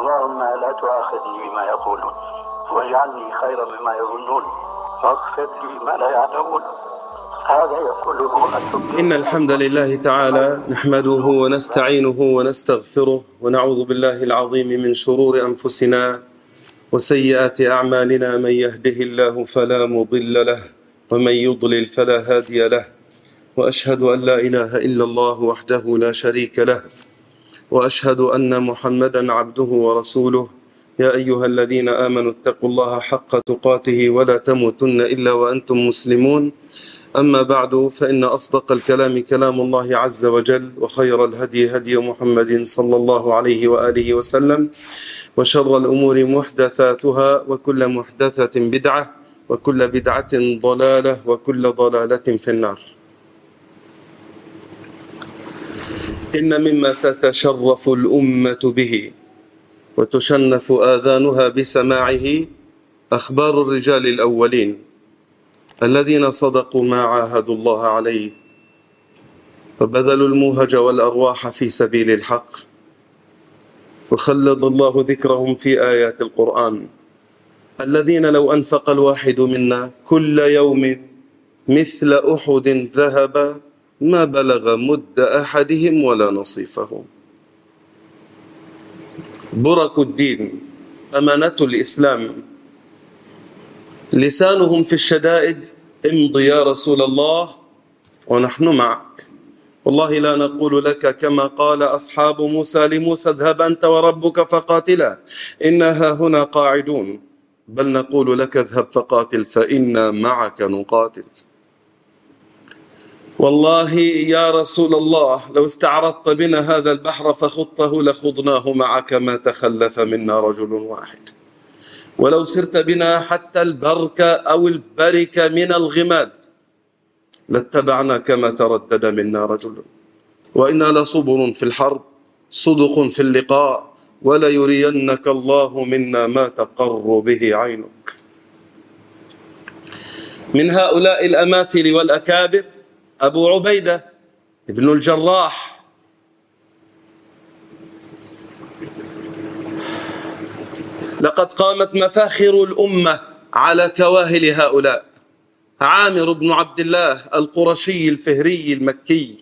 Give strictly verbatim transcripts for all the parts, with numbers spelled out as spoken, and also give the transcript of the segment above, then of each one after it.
اللهم لا تؤاخذني بما يقولون واجعلني خيرا مما يظنون واغفر لي ما لا يعلمون. هذا يقوله. إن الحمد لله تعالى نحمده ونستعينه ونستغفره ونعوذ بالله العظيم من شرور أنفسنا وسيئات أعمالنا. من يهده الله فلا مضل له ومن يضلل فلا هادي له، وأشهد أن لا إله إلا الله وحده لا شريك له، وأشهد أن محمدا عبده ورسوله. يا أيها الذين آمنوا اتقوا الله حق تقاته ولا تموتن إلا وأنتم مسلمون. أما بعد، فإن أصدق الكلام كلام الله عز وجل، وخير الهدي هدي محمد صلى الله عليه وآله وسلم، وشر الأمور محدثاتها، وكل محدثة بدعة، وكل بدعة ضلالة، وكل ضلالة في النار. إن مما تتشرف الأمة به وتشنف آذانها بسماعه أخبار الرجال الأولين الذين صدقوا ما عاهدوا الله عليه وبذلوا الموهج والأرواح في سبيل الحق، وخلد الله ذكرهم في آيات القرآن. الذين لو أنفق الواحد منا كل يوم مثل أحد ذهب ما بلغ مد أحدهم ولا نصيفه. برك الدين، أمانة الإسلام، لسانهم في الشدائد امضي يا رسول الله ونحن معك، والله لا نقول لك كما قال أصحاب موسى لموسى اذهب أنت وربك فقاتلا إنها هنا قاعدون، بل نقول لك اذهب فقاتل فإنا معك نقاتل. والله يا رسول الله لو استعرضت بنا هذا البحر فخضته لخضناه معك ما تخلف منا رجل واحد، ولو سرت بنا حتى البرك أو البرك من الغماد لاتبعنا كما تردد منا رجل. وإنا لصبر في الحرب صدق في اللقاء وليرينك الله منا ما تقر به عينك. من هؤلاء الأماثل والأكابر أبو عبيدة ابن الجراح، لقد قامت مفاخر الأمة على كواهل هؤلاء. عامر بن عبد الله القرشي الفهري المكي،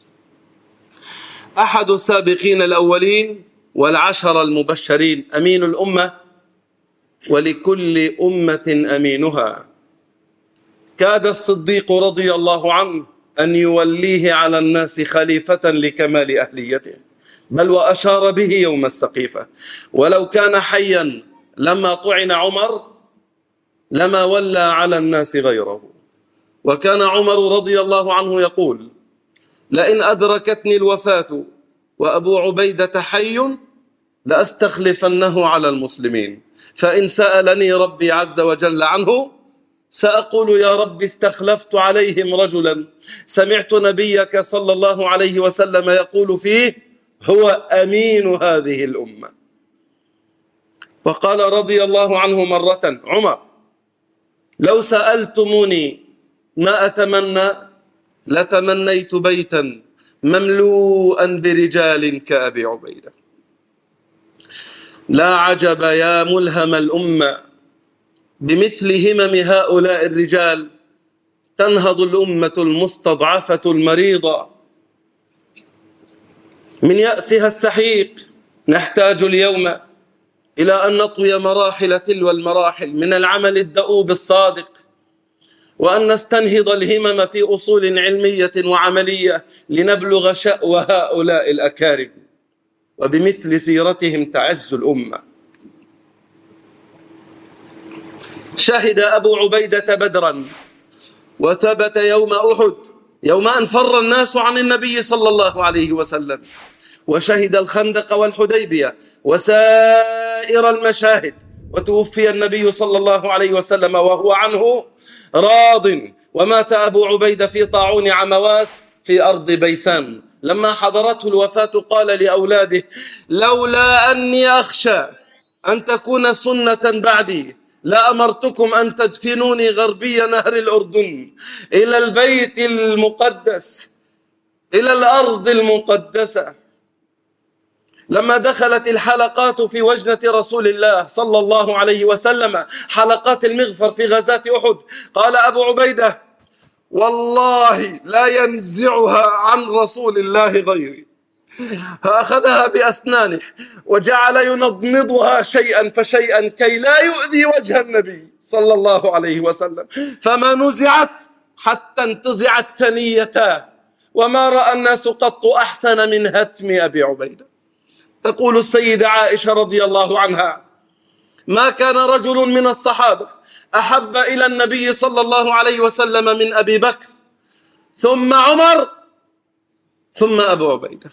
أحد السابقين الأولين والعشر المبشرين، أمين الأمة ولكل أمة أمينها. كاد الصديق رضي الله عنه أن يوليه على الناس خليفة لكمال أهليته، بل وأشار به يوم السقيفة، ولو كان حيا لما طعن عمر لما ولى على الناس غيره. وكان عمر رضي الله عنه يقول لئن أدركتني الوفاة وأبو عبيدة حي لأستخلفنه على المسلمين، فإن سألني ربي عز وجل عنه سأقول يا رب استخلفت عليهم رجلا سمعت نبيك صلى الله عليه وسلم يقول فيه هو أمين هذه الأمة. وقال رضي الله عنه مرة عمر لو سألتموني ما أتمنى لتمنيت بيتا مملوءا برجال كأبي عبيدة. لا عجب يا ملهم الأمة بمثل همم هؤلاء الرجال تنهض الأمة المستضعفة المريضة من يأسها السحيق. نحتاج اليوم إلى أن نطوي مراحل تلو المراحل من العمل الدؤوب الصادق، وأن نستنهض الهمم في أصول علمية وعملية لنبلغ شأو هؤلاء الأكارم، وبمثل سيرتهم تعز الأمة. شهد أبو عبيدة بدرا وثبت يوم أحد، يوم أن فر الناس عن النبي صلى الله عليه وسلم، وشهد الخندق والحديبية وسائر المشاهد، وتوفي النبي صلى الله عليه وسلم وهو عنه راض. ومات أبو عبيدة في طاعون عمواس في أرض بيسان. لما حضرته الوفاة قال لأولاده لولا أني أخشى أن تكون سنة بعدي لأمرتكم أن تدفنوني غربي نهر الأردن إلى البيت المقدس، إلى الأرض المقدسة، لما دخلت الحلقات في وجنة رسول الله صلى الله عليه وسلم، حلقات المغفر في غزاة أحد، قال أبو عبيدة: والله لا ينزعها عن رسول الله غيري. فأخذها بأسنانه وجعل ينضنضها شيئا فشيئا كي لا يؤذي وجه النبي صلى الله عليه وسلم، فما نزعت حتى انتزعت ثنيتاه، وما رأى الناس قط أحسن من هتم أبي عبيدة. تقول السيدة عائشة رضي الله عنها: ما كان رجل من الصحابة أحب إلى النبي صلى الله عليه وسلم من أبي بكر، ثم عمر، ثم أبو عبيدة.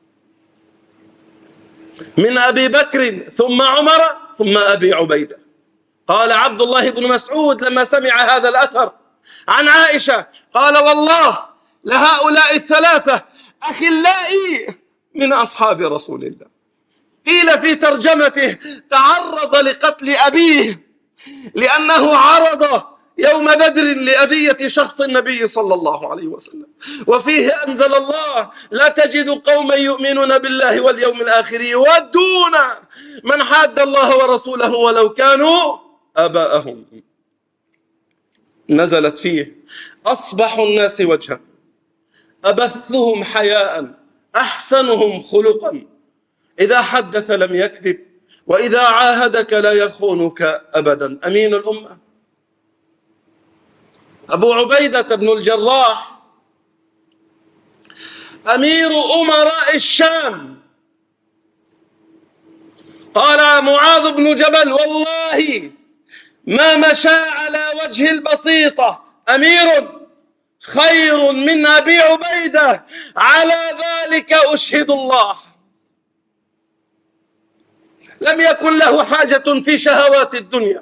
من أبي بكر ثم عمر ثم أبي عبيدة. قال عبد الله بن مسعود لما سمع هذا الأثر عن عائشة، قال: والله لهؤلاء الثلاثة أخلائي من أصحاب رسول الله. قيل في ترجمته: تعرض لقتل أبيه لأنه عرض يوم بدر لأذية شخص النبي صلى الله عليه وسلم. وفيه أنزل الله: لا تجد قوما يؤمنون بالله واليوم الآخر يودون من حاد الله ورسوله ولو كانوا آباءهم. نزلت فيه: أصبح الناس وجها، أبثهم حياء، أحسنهم خلقا، إذا حدث لم يكذب، وإذا عاهدك لا يخونك أبدا. أمين الأمة أبو عبيدة بن الجراح أمير أمراء الشام. قال معاذ بن جبل: والله ما مشى على وجه البسيطة أمير خير من أبي عبيدة، على ذلك أشهد الله. لم يكن له حاجة في شهوات الدنيا،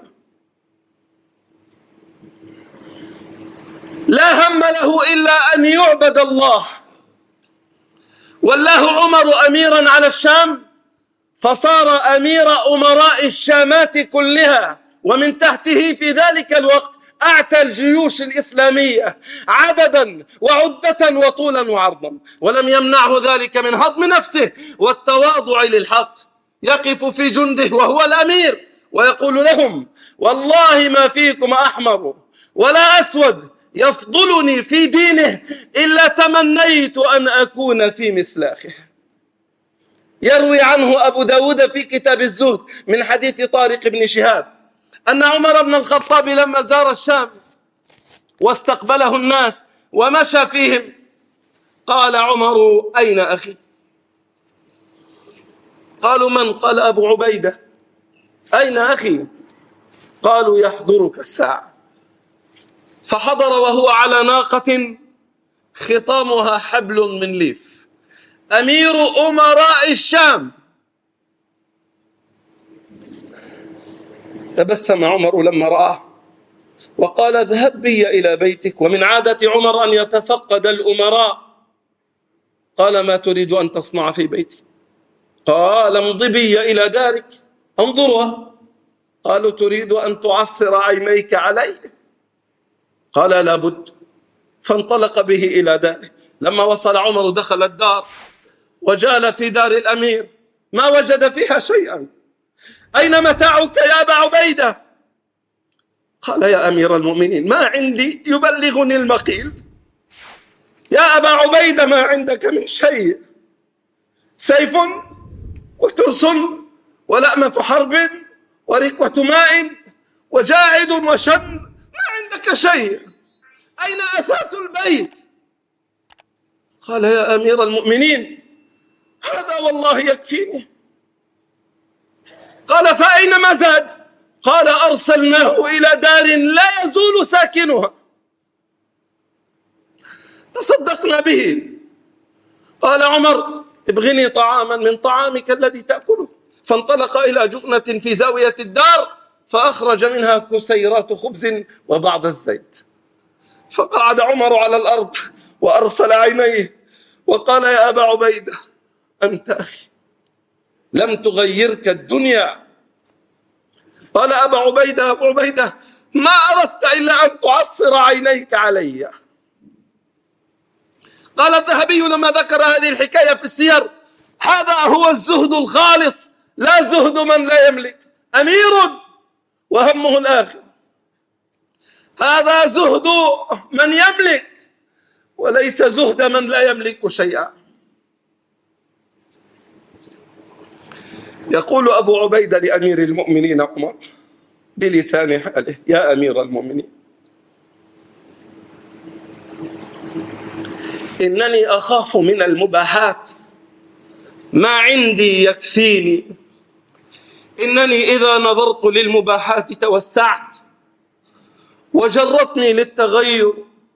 لا هم له إلا أن يعبد الله. والله عمر أميرا على الشام، فصار أمير أمراء الشامات كلها، ومن تحته في ذلك الوقت أعتى الجيوش الإسلامية عددا وعدة وطولا وعرضا، ولم يمنعه ذلك من هضم نفسه والتواضع للحق. يقف في جنده وهو الأمير ويقول لهم: والله ما فيكم أحمر ولا أسود يفضلني في دينه إلا تمنيت أن أكون في مسلاخه. يروي عنه أبو داود في كتاب الزهد من حديث طارق بن شهاب أن عمر بن الخطاب لما زار الشام واستقبله الناس ومشى فيهم، قال عمر: أين أخي؟ قالوا: من؟ قال: أبو عبيدة. أين أخي؟ قالوا: يحضرك الساعة. فحضر وهو على ناقة خطامها حبل من ليف، أمير أمراء الشام. تبسم عمر لما رآه وقال: اذهب بي إلى بيتك. ومن عادة عمر أن يتفقد الأمراء. قال: ما تريد أن تصنع في بيتي؟ قال: امض بي إلى دارك انظرها. قالوا: تريد أن تعصر عينيك علي؟ قال: لابد. فانطلق به إلى داره. لما وصل عمر دخل الدار وجال في دار الأمير، ما وجد فيها شيئا. أين متاعك يا أبا عبيدة؟ قال: يا أمير المؤمنين ما عندي يبلغني المقيل. يا أبا عبيدة ما عندك من شيء، سيف وترس ولأمة حرب وركوة ماء وجاعد وشن، ما عندك شيء. أين أثاث البيت؟ قال: يا أمير المؤمنين هذا والله يكفيني. قال: فأين ما زاد؟ قال: أرسلناه إلى دار لا يزول ساكنها، تصدقنا به. قال عمر: ابغني طعاما من طعامك الذي تأكله. فانطلق إلى جؤنة في زاوية الدار فأخرج منها كسيرات خبز وبعض الزيت. فقعد عمر على الأرض وأرسل عينيه وقال: يا أبا عبيدة أنت أخي، لم تغيرك الدنيا. قال أبا عبيدة: أبو عبيدة ما أردت إلا أن تعصر عينيك علي. قال الذهبي لما ذكر هذه الحكاية في السير: هذا هو الزهد الخالص، لا زهد من لا يملك، أمير وهمه الآخرة. هذا زهد من يملك وليس زهد من لا يملك شيئا. يقول أبو عبيدة لأمير المؤمنين عمر بلسان حاله: يا أمير المؤمنين، إنني أخاف من المباحات ما عندي يكفيني. إنني إذا نظرت للمباحات توسعت وجرتني للتغير،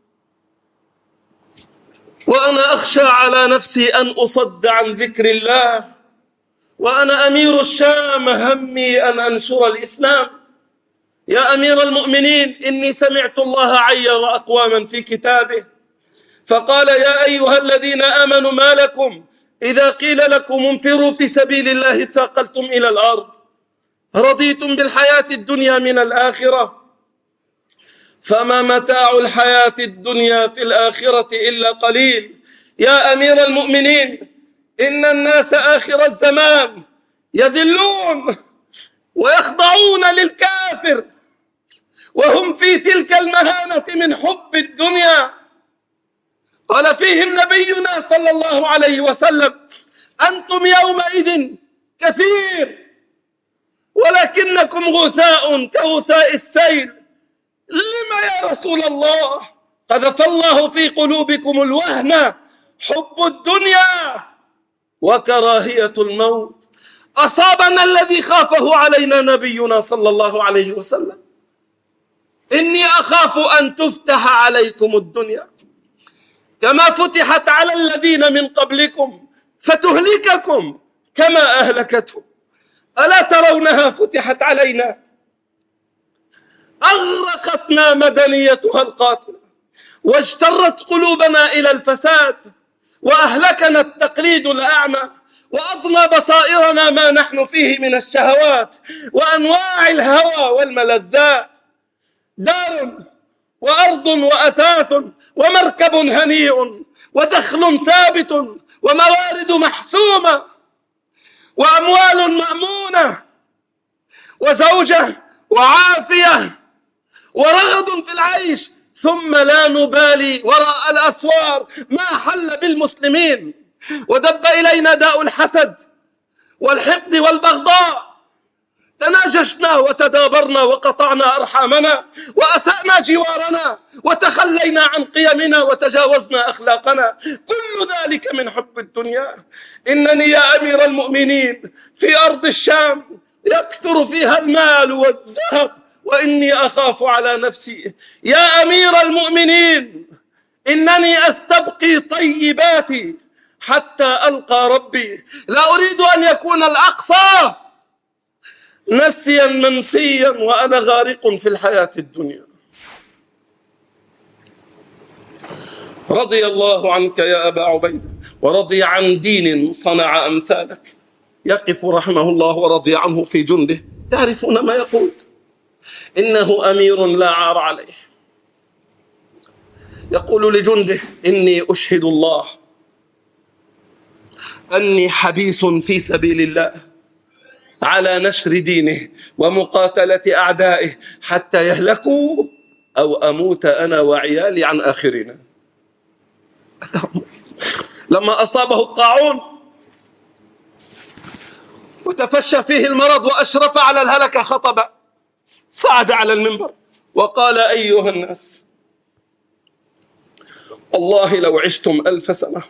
وأنا أخشى على نفسي أن أصد عن ذكر الله، وأنا أمير الشام همي أن أنشر الإسلام. يا أمير المؤمنين، إني سمعت الله عير أقواما في كتابه فقال: يا أيها الذين آمنوا ما لكم إذا قيل لكم انفروا في سبيل الله ثاقلتم إلى الأرض، رضيتم بالحياة الدنيا من الآخرة، فما متاع الحياة الدنيا في الآخرة إلا قليل. يا أمير المؤمنين، إن الناس آخر الزمان يذلون ويخضعون للكافر وهم في تلك المهانة من حب الدنيا. قال فيهم نبينا صلى الله عليه وسلم: أنتم يومئذ كثير ولكنكم غثاء كغثاء السيل. لما يا رسول الله؟ قذف الله في قلوبكم الوهن، حب الدنيا وكراهية الموت. أصابنا الذي خافه علينا نبينا صلى الله عليه وسلم: إني أخاف أن تفتح عليكم الدنيا كما فتحت على الذين من قبلكم فتهلككم كما أهلكتهم. ألا ترونها فتحت علينا أغرقتنا مدنيتها القاتلة، واجترت قلوبنا إلى الفساد، وأهلكنا التقليد الأعمى، وأضنى بصائرنا ما نحن فيه من الشهوات وأنواع الهوى والملذات. دار وأرض وأثاث ومركب هنيء ودخل ثابت وموارد محسومة وأموال مأمونة وزوجة وعافية ورغد في العيش، ثم لا نبالي وراء الأسوار ما حل بالمسلمين، ودب إلينا داء الحسد والحقد والبغضاء. تناجشنا وتدابرنا وقطعنا أرحامنا وأسأنا جوارنا وتخلينا عن قيمنا وتجاوزنا أخلاقنا، كل ذلك من حب الدنيا. إنني يا أمير المؤمنين في أرض الشام يكثر فيها المال والذهب، وإني أخاف على نفسي. يا أمير المؤمنين، إنني أستبقي طيباتي حتى ألقى ربي، لا أريد أن يكون الأقصى نسيا منسيا وأنا غارق في الحياة الدنيا. رضي الله عنك يا أبا عبيدة، ورضي عن دين صنع أمثالك. يقف رحمه الله ورضي عنه في جنده، تعرفون ما يقول: إنه أمير لا عار عليه. يقول لجنده: إني أشهد الله أني حبيس في سبيل الله على نشر دينه ومقاتلة أعدائه حتى يهلكوا أو أموت أنا وعيالي عن آخرنا. لما أصابه الطاعون وتفشى فيه المرض وأشرف على الهلكة خطب، صعد على المنبر وقال: أيها الناس، والله لو عشتم ألف سنة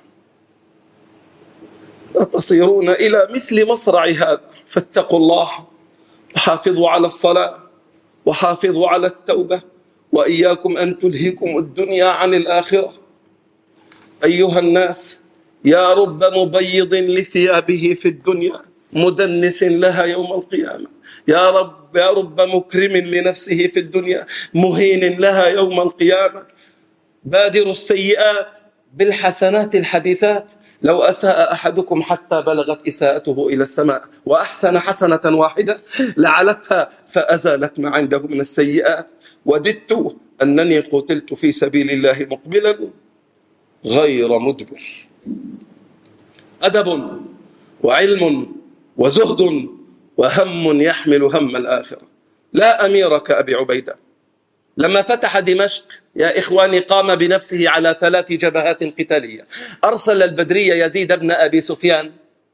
تصيرون إلى مثل مصرع هذا، فاتقوا الله وحافظوا على الصلاة وحافظوا على التوبة، وإياكم أن تلهكم الدنيا عن الآخرة. أيها الناس، يا رب مبيض لثيابه في الدنيا مدنس لها يوم القيامة. يا رب يا رب مكرم لنفسه في الدنيا مهين لها يوم القيامة. بادروا السيئات بالحسنات الحديثات، لو أساء أحدكم حتى بلغت إساءته إلى السماء وأحسن حسنة واحدة لعلتها فأزالت ما عنده من السيئات. وددت أنني قتلت في سبيل الله مقبلا غير مدبر. أدب وعلم وزهد وهم يحمل هم الآخرة. لا أمير كأبي عبيدة. لما فتح دمشق يا إخواني قام بنفسه على ثلاث جبهات قتالية. أرسل البدري يزيد بن أبي سفيان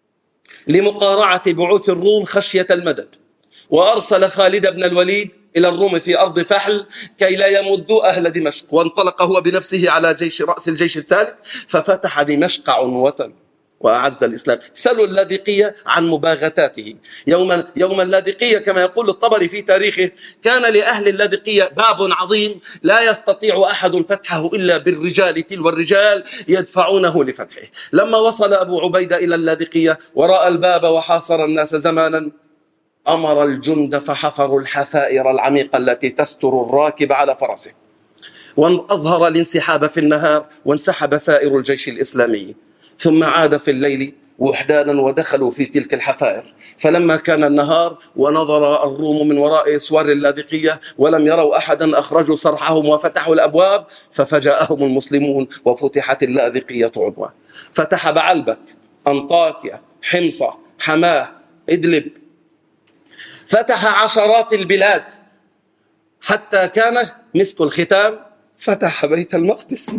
لمقارعة بعوث الروم خشية المدد، وأرسل خالد بن الوليد إلى الروم في أرض فحل كي لا يمدوا أهل دمشق، وانطلق هو بنفسه على جيش رأس الجيش الثالث ففتح دمشق عنوة وأعز الإسلام. سلوا اللاذقية عن مباغتاته. يوم يوم اللاذقية كما يقول الطبري في تاريخه كان لأهل اللاذقية باب عظيم لا يستطيع أحد فتحه إلا بالرجال تلو الرجال يدفعونه لفتحه. لما وصل أبو عبيدة إلى اللاذقية ورأى الباب وحاصر الناس زمانا أمر الجند فحفروا الحفائر العميقة التي تستر الراكب على فرسه، وأظهر الانسحاب في النهار وانسحب سائر الجيش الإسلامي، ثم عاد في الليل وحدانا ودخلوا في تلك الحفائر. فلما كان النهار ونظر الروم من وراء أسوار اللاذقية ولم يروا أحدا أخرجوا سرحهم وفتحوا الأبواب ففجأهم المسلمون وفتحت اللاذقية عنوة. فتح بعلبك، أنطاكيا، حمصة، حماه، إدلب، فتح عشرات البلاد حتى كان مسك الختام فتح بيت المقدس.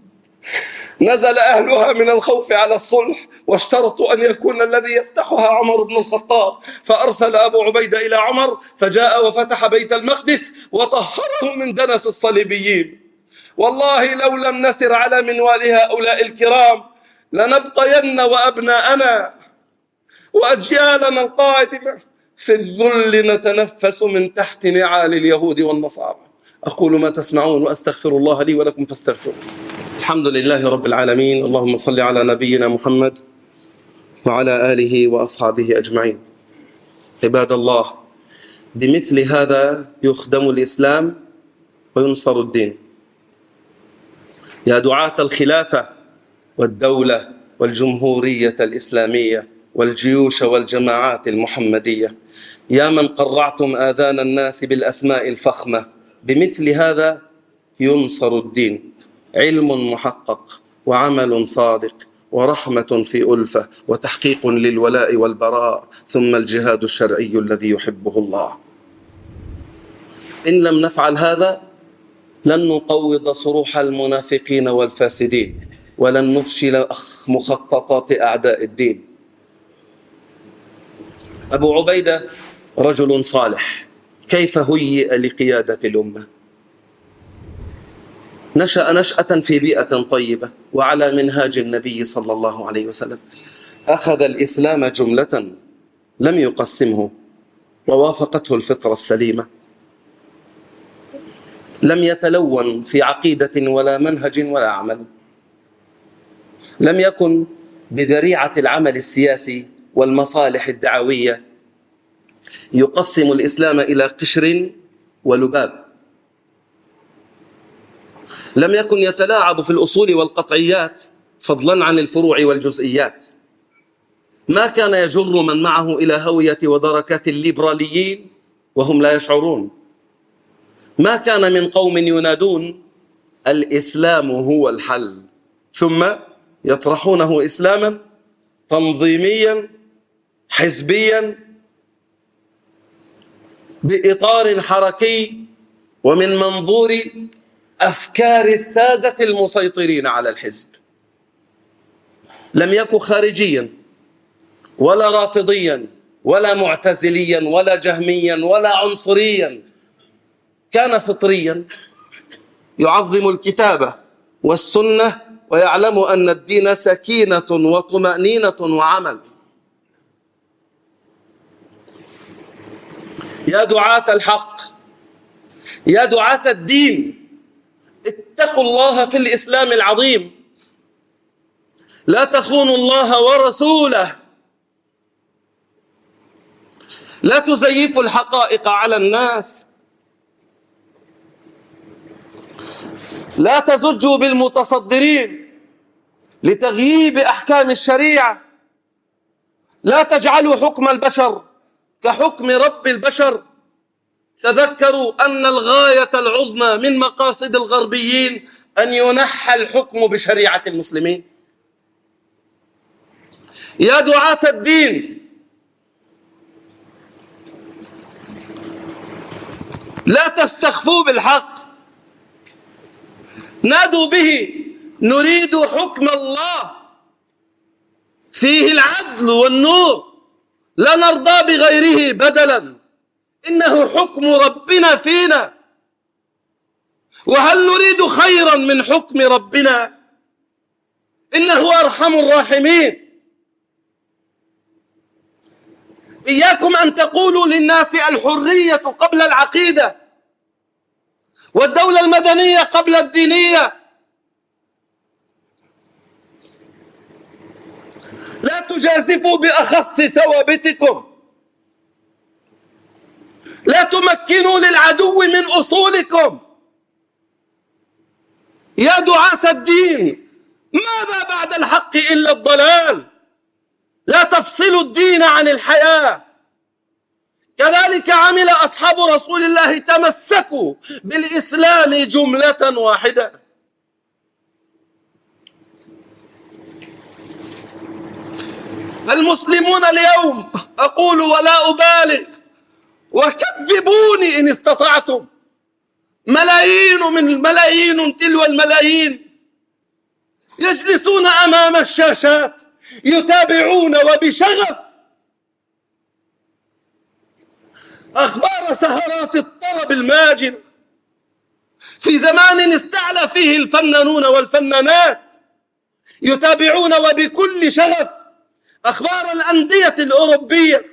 نزل أهلها من الخوف على الصلح واشترطوا أن يكون الذي يفتحها عمر بن الخطاب، فأرسل أبو عبيدة إلى عمر فجاء وفتح بيت المقدس وطهره من دنس الصليبيين. والله لو لم نسر على منوال هؤلاء الكرام لنبقين وأبناءنا وأجيالنا القادمة في الذل نتنفس من تحت نعال اليهود والنصارى. أقول ما تسمعون وأستغفر الله لي ولكم فاستغفروه. الحمد لله رب العالمين. اللهم صل على نبينا محمد وعلى آله وأصحابه أجمعين. عباد الله، بمثل هذا يخدم الإسلام وينصر الدين. يا دعاة الخلافة والدولة والجمهورية الإسلامية والجيوش والجماعات المحمدية، يا من قرعتم آذان الناس بالأسماء الفخمة، بمثل هذا ينصر الدين. علم محقق وعمل صادق ورحمة في ألفة وتحقيق للولاء والبراء، ثم الجهاد الشرعي الذي يحبه الله. إن لم نفعل هذا لن نقوض صروح المنافقين والفاسدين ولن نفشل مخططات أعداء الدين. أبو عبيدة رجل صالح، كيف هيئ لقيادة الأمة؟ نشأ نشأة في بيئة طيبة وعلى منهاج النبي صلى الله عليه وسلم. أخذ الإسلام جملة لم يقسمه ووافقته الفطرة السليمة. لم يتلون في عقيدة ولا منهج ولا عمل. لم يكن بذريعة العمل السياسي والمصالح الدعوية يقسم الإسلام إلى قشر ولباب. لم يكن يتلاعب في الأصول والقطعيات فضلا عن الفروع والجزئيات. ما كان يجر من معه إلى هوية ودركات الليبراليين وهم لا يشعرون. ما كان من قوم ينادون الإسلام هو الحل ثم يطرحونه إسلاما تنظيميا حزبيا بإطار حركي ومن منظور أفكار السادة المسيطرين على الحزب. لم يكن خارجيا ولا رافضيا ولا معتزليا ولا جهميا ولا عنصريا. كان فطريا يعظم الكتابة والسنة ويعلم أن الدين سكينة وطمأنينة وعمل. يا دعاة الحق، يا دعاة الدين، اتقوا الله في الإسلام العظيم. لا تخونوا الله ورسوله. لا تزيفوا الحقائق على الناس. لا تزجوا بالمتصدرين لتغييب أحكام الشريعة. لا تجعلوا حكم البشر كحكم رب البشر. تذكروا أن الغاية العظمى من مقاصد الغربيين أن ينحى الحكم بشريعة المسلمين. يا دعاة الدين، لا تستخفوا بالحق، نادوا به، نريد حكم الله فيه العدل والنور، لا نرضى بغيره بدلا، إنه حكم ربنا فينا. وهل نريد خيرا من حكم ربنا؟ إنه أرحم الراحمين. إياكم أن تقولوا للناس الحرية قبل العقيدة، والدولة المدنية قبل الدينية. لا تجازفوا بأخص ثوابتكم، لا تمكنوا للعدو من أصولكم. يا دعاة الدين، ماذا بعد الحق إلا الضلال؟ لا تفصلوا الدين عن الحياة. كذلك عمل أصحاب رسول الله، تمسكوا بالإسلام جملة واحدة. المسلمون اليوم، أقول ولا أبالغ وكذبوني إن استطعتم، ملايين من الملايين تلو الملايين يجلسون أمام الشاشات يتابعون وبشغف أخبار سهرات الطرب الماجنة في زمان استعلى فيه الفنانون والفنانات، يتابعون وبكل شغف أخبار الأندية الأوروبية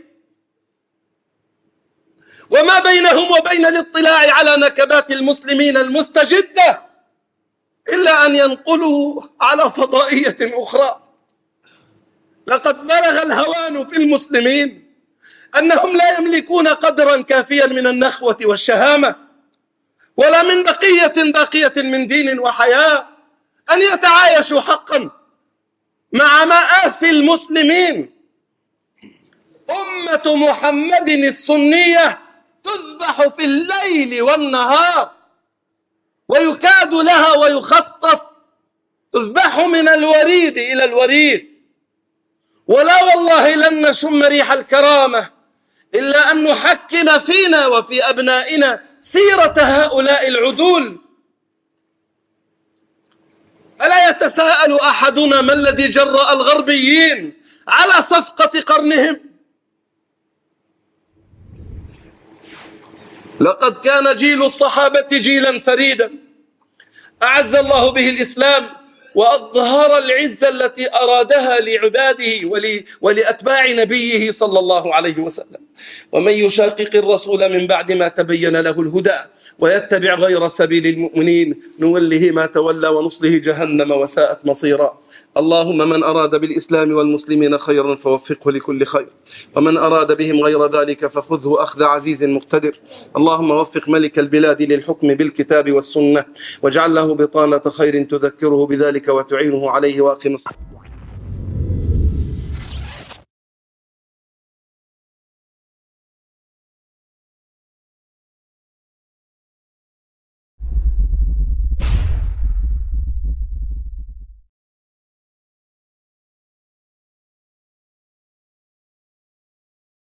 وما بينهم وبين الاطلاع على نكبات المسلمين المستجدة، إلا أن ينقلوا على فضائية أخرى. لقد بلغ الهوان في المسلمين أنهم لا يملكون قدرا كافيا من النخوة والشهامة، ولا من بقية باقية من دين وحياة، أن يتعايشوا حقا مع مآسي المسلمين. أمة محمد السنية تذبح في الليل والنهار، ويكاد لها ويخطط، تذبح من الوريد إلى الوريد. ولا والله لن نشم ريح الكرامة إلا أن نحكم فينا وفي أبنائنا سيرة هؤلاء العدول. ألا يتساءل أحدنا ما الذي جرأ الغربيين على صفقة قرنهم؟ لقد كان جيل الصحابة جيلا فريدا أعز الله به الإسلام، وأظهر العزة التي أرادها لعباده ولأتباع نبيه صلى الله عليه وسلم. ومن يشاقق الرسول من بعد ما تبين له الهدى ويتبع غير سبيل المؤمنين نوله ما تولى ونصله جهنم وساءت مصيرا. اللهم من أراد بالإسلام والمسلمين خيرا فوفقه لكل خير، ومن أراد بهم غير ذلك فخذه أخذ عزيز مقتدر. اللهم وفق ملك البلاد للحكم بالكتاب والسنة، واجعل له بطانة خير تذكره بذلك وتعينه عليه، وأقم الصلاة.